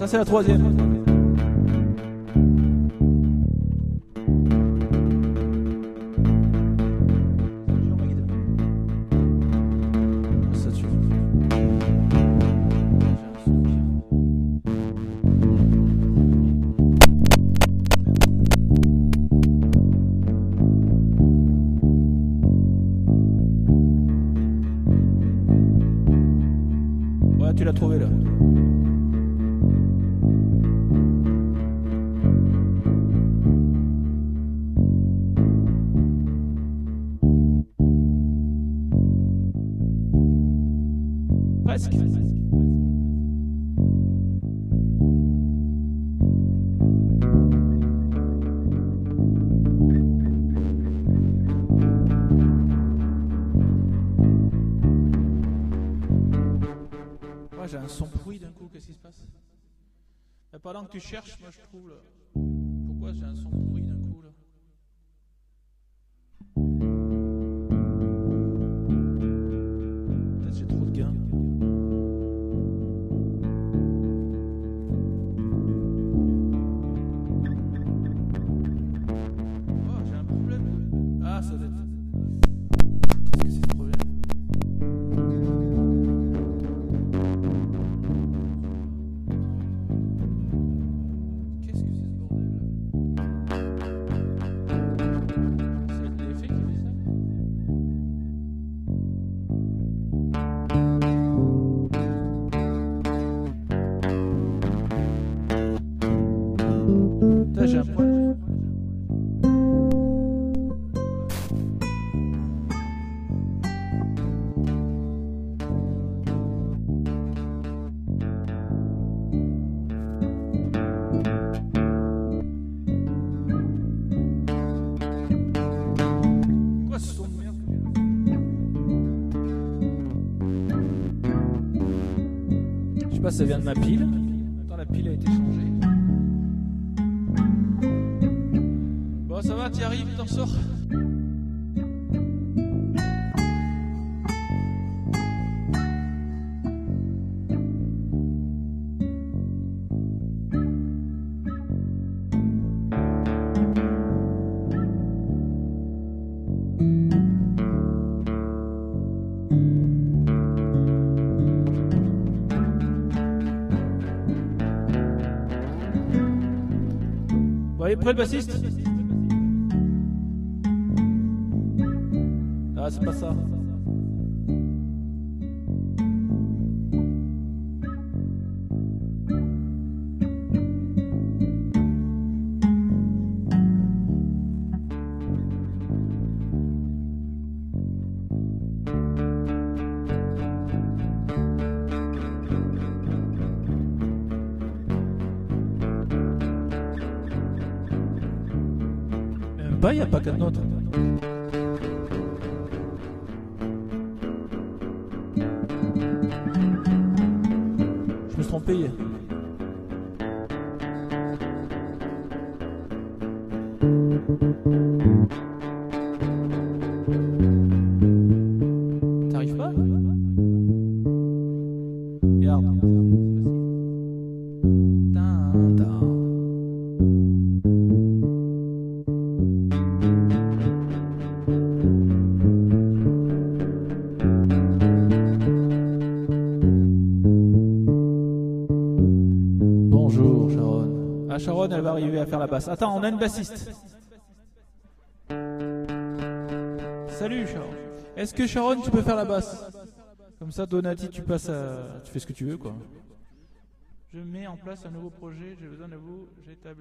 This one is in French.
Ça c'est la troisième. Ça tue. Ouais, tu l'as trouvé là. Presque. Ouais, j'ai un son pourri d'un coup, qu'est-ce qui se passe? Pendant que tu cherches, moi je trouve là. Pourquoi j'ai un son pourri d'un coup là? Peut-être j'ai trop de gain. Oh, j'ai un problème. Ah, ça doit être. Qu'est-ce que c'est ce problème? Qu'est-ce que c'est ce bordel là? C'est l'effet qui fait ça? Putain, j'ai un problème. Quoi ce son de merde? Je sais pas si ça vient de ma pile. Attends, la pile a été changée. Bon, ça va, t'y arrives, t'en sors. Bon, allez, prêt le bassiste? Ah, c'est pas ça. Même pas, y a pas qu'un autre. Je me suis trompé. T'arrives pas? Regarde. Tintin. Bonjour Sharon. Ah, Sharon, elle va arriver à faire la basse. Attends, on a une bassiste. Salut Sharon. Est-ce que Sharon, tu peux faire la basse? Comme ça, Donati, tu passes à... Tu fais ce que tu veux, quoi. Je mets en place un nouveau projet, j'ai besoin de vous, j'établis.